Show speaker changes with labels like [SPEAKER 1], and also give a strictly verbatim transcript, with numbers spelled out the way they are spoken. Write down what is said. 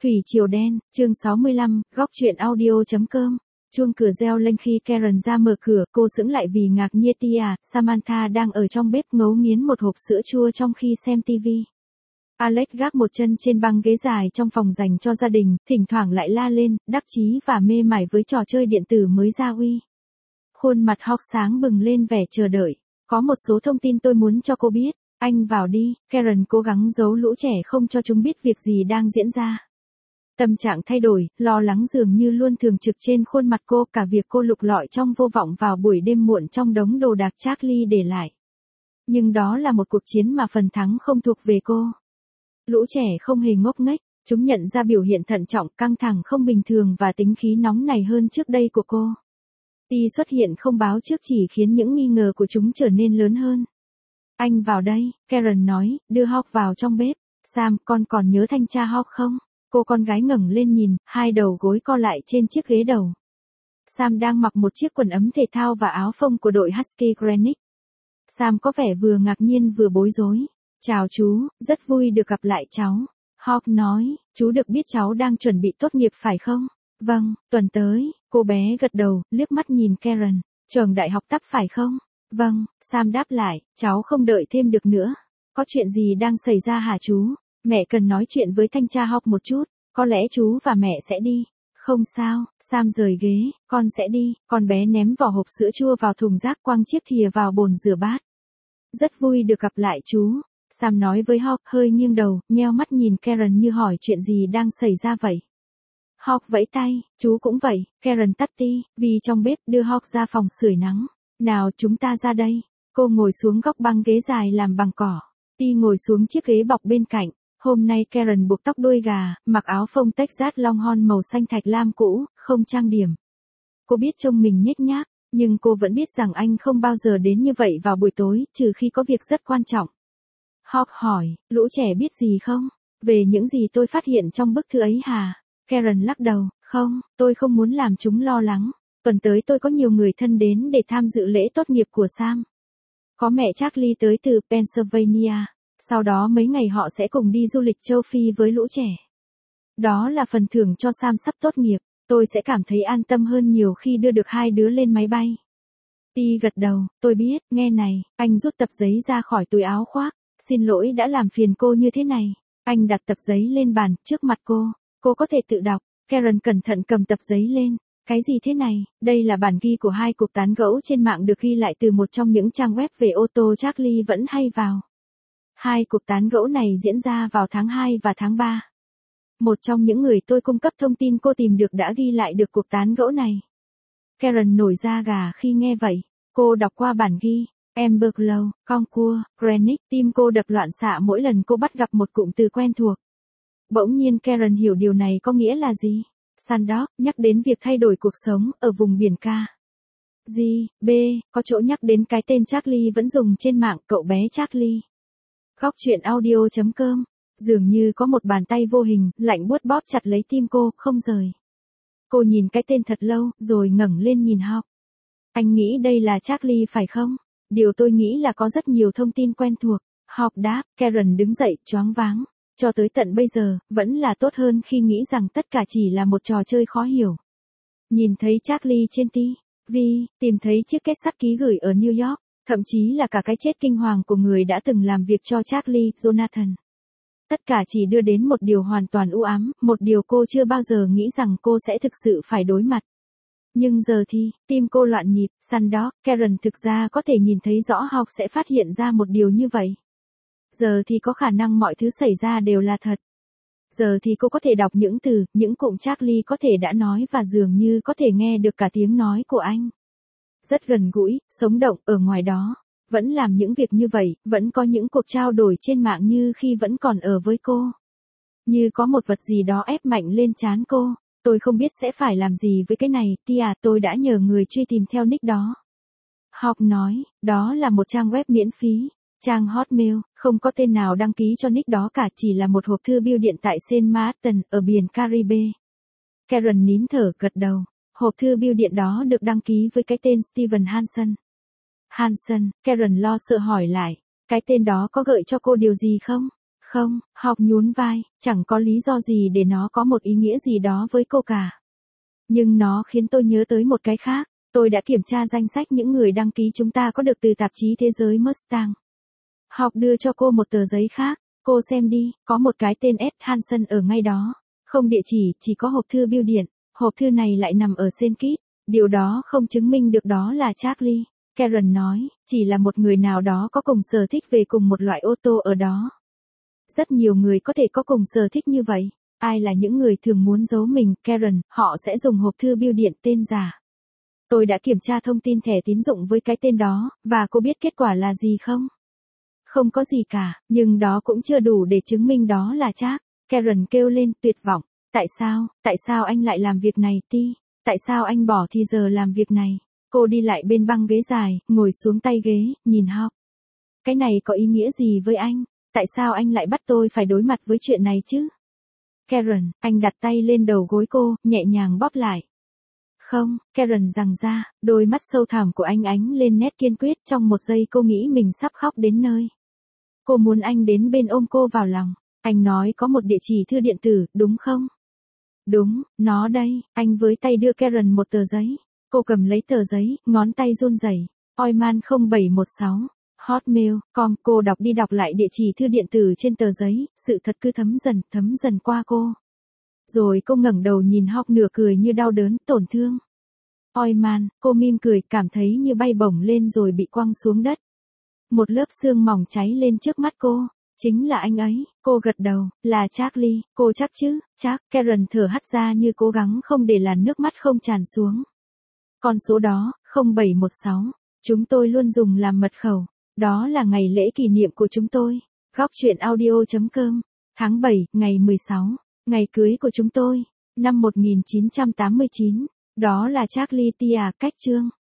[SPEAKER 1] Thủy Triều Đen, chương sáu mươi lăm, góc truyện audio.com. Chuông cửa reo lên khi Karen ra mở cửa, cô sững lại vì ngạc nhiên Tia, Samantha đang ở trong bếp ngấu nghiến một hộp sữa chua trong khi xem tivi. Alex gác một chân trên băng ghế dài trong phòng dành cho gia đình, thỉnh thoảng lại la lên, đắc chí và mê mải với trò chơi điện tử mới ra uy. Khuôn mặt Hawk sáng bừng lên vẻ chờ đợi. Có một số thông tin tôi muốn cho cô biết. Anh vào đi, Karen cố gắng giấu lũ trẻ không cho chúng biết việc gì đang diễn ra. Tâm trạng thay đổi, lo lắng dường như luôn thường trực trên khuôn mặt cô, cả việc cô lục lọi trong vô vọng vào buổi đêm muộn trong đống đồ đạc Charlie để lại. Nhưng đó là một cuộc chiến mà phần thắng không thuộc về cô. Lũ trẻ không hề ngốc nghếch, chúng nhận ra biểu hiện thận trọng, căng thẳng không bình thường và tính khí nóng này hơn trước đây của cô. Ti xuất hiện không báo trước chỉ khiến những nghi ngờ của chúng trở nên lớn hơn. Anh vào đây, Karen nói, đưa Hawk vào trong bếp. Sam, con còn nhớ thanh tra Hawk không? Cô con gái ngẩng lên nhìn, hai đầu gối co lại trên chiếc ghế đầu. Sam đang mặc một chiếc quần ấm thể thao và áo phông của đội Husky Greenwich. Sam có vẻ vừa ngạc nhiên vừa bối rối. Chào chú, rất vui được gặp lại cháu. Hawk nói, chú được biết cháu đang chuẩn bị tốt nghiệp phải không? Vâng, tuần tới, cô bé gật đầu, liếc mắt nhìn Karen. Trường đại học tắp phải không? Vâng, Sam đáp lại, cháu không đợi thêm được nữa. Có chuyện gì đang xảy ra hả chú? Mẹ cần nói chuyện với thanh tra Hawk một chút, có lẽ chú và mẹ sẽ đi. Không sao, Sam rời ghế, con sẽ đi. Con bé ném vỏ hộp sữa chua vào thùng rác, quăng chiếc thìa vào bồn rửa bát. Rất vui được gặp lại chú. Sam nói với Hawk, hơi nghiêng đầu, nheo mắt nhìn Karen như hỏi chuyện gì đang xảy ra vậy. Hawk vẫy tay, chú cũng vậy. Karen tắt ti, vì trong bếp, đưa Hawk ra phòng sưởi nắng. Nào chúng ta ra đây. Cô ngồi xuống góc băng ghế dài làm bằng cỏ. Ti ngồi xuống chiếc ghế bọc bên cạnh. Hôm nay Karen buộc tóc đuôi gà, mặc áo phông Texas Longhorn màu xanh thạch lam cũ, không trang điểm. Cô biết trông mình nhếch nhác, nhưng cô vẫn biết rằng anh không bao giờ đến như vậy vào buổi tối, trừ khi có việc rất quan trọng. Hawk hỏi, lũ trẻ biết gì không? Về những gì tôi phát hiện trong bức thư ấy hả? Karen lắc đầu, không, tôi không muốn làm chúng lo lắng. Tuần tới tôi có nhiều người thân đến để tham dự lễ tốt nghiệp của Sam. Có mẹ Charlie tới từ Pennsylvania. Sau đó mấy ngày họ sẽ cùng đi du lịch châu Phi với lũ trẻ. Đó là phần thưởng cho Sam sắp tốt nghiệp. Tôi sẽ cảm thấy an tâm hơn nhiều khi đưa được hai đứa lên máy bay. Ti gật đầu, tôi biết, nghe này, anh rút tập giấy ra khỏi túi áo khoác. Xin lỗi đã làm phiền cô như thế này. Anh đặt tập giấy lên bàn, trước mặt cô. Cô có thể tự đọc. Karen cẩn thận cầm tập giấy lên. Cái gì thế này? Đây là bản ghi của hai cuộc tán gẫu trên mạng được ghi lại từ một trong những trang web về ô tô Charlie vẫn hay vào. Hai cuộc tán gẫu này diễn ra vào tháng hai và tháng ba. Một trong những người tôi cung cấp thông tin cô tìm được đã ghi lại được cuộc tán gẫu này. Karen nổi da gà khi nghe vậy. Cô đọc qua bản ghi. Emberglow, Concours, Greenwich, tim cô đập loạn xạ mỗi lần cô bắt gặp một cụm từ quen thuộc. Bỗng nhiên Karen hiểu điều này có nghĩa là gì. Sandok, nhắc đến việc thay đổi cuộc sống ở vùng biển ca. G, B, có chỗ nhắc đến cái tên Charlie vẫn dùng trên mạng, cậu bé Charlie. Góc truyện audio.com. Dường như có một bàn tay vô hình, lạnh buốt bóp chặt lấy tim cô, không rời. Cô nhìn cái tên thật lâu, rồi ngẩng lên nhìn Hawk. Anh nghĩ đây là Charlie phải không? Điều tôi nghĩ là có rất nhiều thông tin quen thuộc. Hawk đáp, Karen đứng dậy, choáng váng. Cho tới tận bây giờ, vẫn là tốt hơn khi nghĩ rằng tất cả chỉ là một trò chơi khó hiểu. Nhìn thấy Charlie trên ti vi, tìm thấy chiếc kết sắt ký gửi ở New York, thậm chí là cả cái chết kinh hoàng của người đã từng làm việc cho Charlie, Jonathan. Tất cả chỉ đưa đến một điều hoàn toàn u ám, một điều cô chưa bao giờ nghĩ rằng cô sẽ thực sự phải đối mặt. Nhưng giờ thì, tim cô loạn nhịp, Sandok, Karen thực ra có thể nhìn thấy rõ Hawk sẽ phát hiện ra một điều như vậy. Giờ thì có khả năng mọi thứ xảy ra đều là thật. Giờ thì cô có thể đọc những từ, những cụm Charlie có thể đã nói và dường như có thể nghe được cả tiếng nói của anh. Rất gần gũi, sống động ở ngoài đó. Vẫn làm những việc như vậy, vẫn có những cuộc trao đổi trên mạng như khi vẫn còn ở với cô. Như có một vật gì đó ép mạnh lên trán cô. Tôi không biết sẽ phải làm gì với cái này, Tia, tôi đã nhờ người truy tìm theo nick đó. Hawk nói, đó là một trang web miễn phí. Trang Hotmail, không có tên nào đăng ký cho nick đó cả, chỉ là một hộp thư bưu điện tại Saint Martin, ở biển Caribe. Karen nín thở gật đầu. Hộp thư bưu điện đó được đăng ký với cái tên Steven Hansen. Hansen, Karen lo sợ hỏi lại. Cái tên đó có gợi cho cô điều gì không? Không, học nhún vai, chẳng có lý do gì để nó có một ý nghĩa gì đó với cô cả. Nhưng nó khiến tôi nhớ tới một cái khác, tôi đã kiểm tra danh sách những người đăng ký chúng ta có được từ tạp chí Thế giới Mustang. Học đưa cho cô một tờ giấy khác, cô xem đi, có một cái tên Ed Hansen ở ngay đó. Không địa chỉ, chỉ có hộp thư bưu điện, hộp thư này lại nằm ở Saint Kitts, điều đó không chứng minh được đó là Charlie. Karen nói, chỉ là một người nào đó có cùng sở thích về cùng một loại ô tô ở đó. Rất nhiều người có thể có cùng sở thích như vậy. Ai là những người thường muốn giấu mình, Karen, họ sẽ dùng hộp thư bưu điện tên giả. Tôi đã kiểm tra thông tin thẻ tín dụng với cái tên đó, và cô biết kết quả là gì không? Không có gì cả, nhưng đó cũng chưa đủ để chứng minh đó là Charles. Karen kêu lên tuyệt vọng. Tại sao, tại sao anh lại làm việc này, Ti? Tại sao anh bỏ thì giờ làm việc này? Cô đi lại bên băng ghế dài, ngồi xuống tay ghế, nhìn Hawk. Cái này có ý nghĩa gì với anh? Tại sao anh lại bắt tôi phải đối mặt với chuyện này chứ? Karen, anh đặt tay lên đầu gối cô, nhẹ nhàng bóp lại. Không, Karen giằng ra, đôi mắt sâu thẳm của anh ánh lên nét kiên quyết, trong một giây cô nghĩ mình sắp khóc đến nơi. Cô muốn anh đến bên ôm cô vào lòng. Anh nói có một địa chỉ thư điện tử, đúng không? Đúng, nó đây, anh với tay đưa Karen một tờ giấy. Cô cầm lấy tờ giấy, ngón tay run rẩy. Oiman không bảy một sáu, hotmail chấm com. Cô đọc đi đọc lại địa chỉ thư điện tử trên tờ giấy, sự thật cứ thấm dần, thấm dần qua cô. Rồi cô ngẩng đầu nhìn Hawk nửa cười như đau đớn, tổn thương. Oiman, cô mỉm cười, cảm thấy như bay bổng lên rồi bị quăng xuống đất. Một lớp sương mỏng cháy lên trước mắt cô. Chính là anh ấy, cô gật đầu, là Charlie, cô chắc chứ, chắc. Karen thở hắt ra như cố gắng không để làn nước mắt không tràn xuống. Con số đó, không bảy một sáu, chúng tôi luôn dùng làm mật khẩu. Đó là ngày lễ kỷ niệm của chúng tôi. Góc truyện audio chấm com, tháng bảy, ngày mười sáu, ngày cưới của chúng tôi, năm một nghìn chín trăm tám mươi chín. Đó là Charlie Tia, cách chương.